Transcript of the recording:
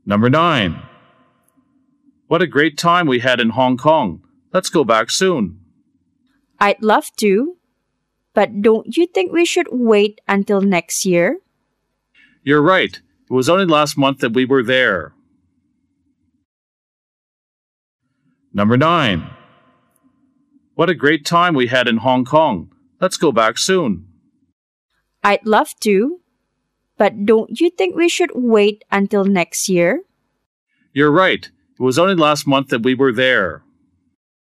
Number 9. What a great time we had in Hong Kong. Let's go back soon. I'd love to, but don't you think we should wait until next year? You're right. It was only last month that we were there. Number 9. What a great time we had in Hong Kong. Let's go back soon. I'd love to, but don't you think we should wait until next year? You're right. It was only last month that we were there.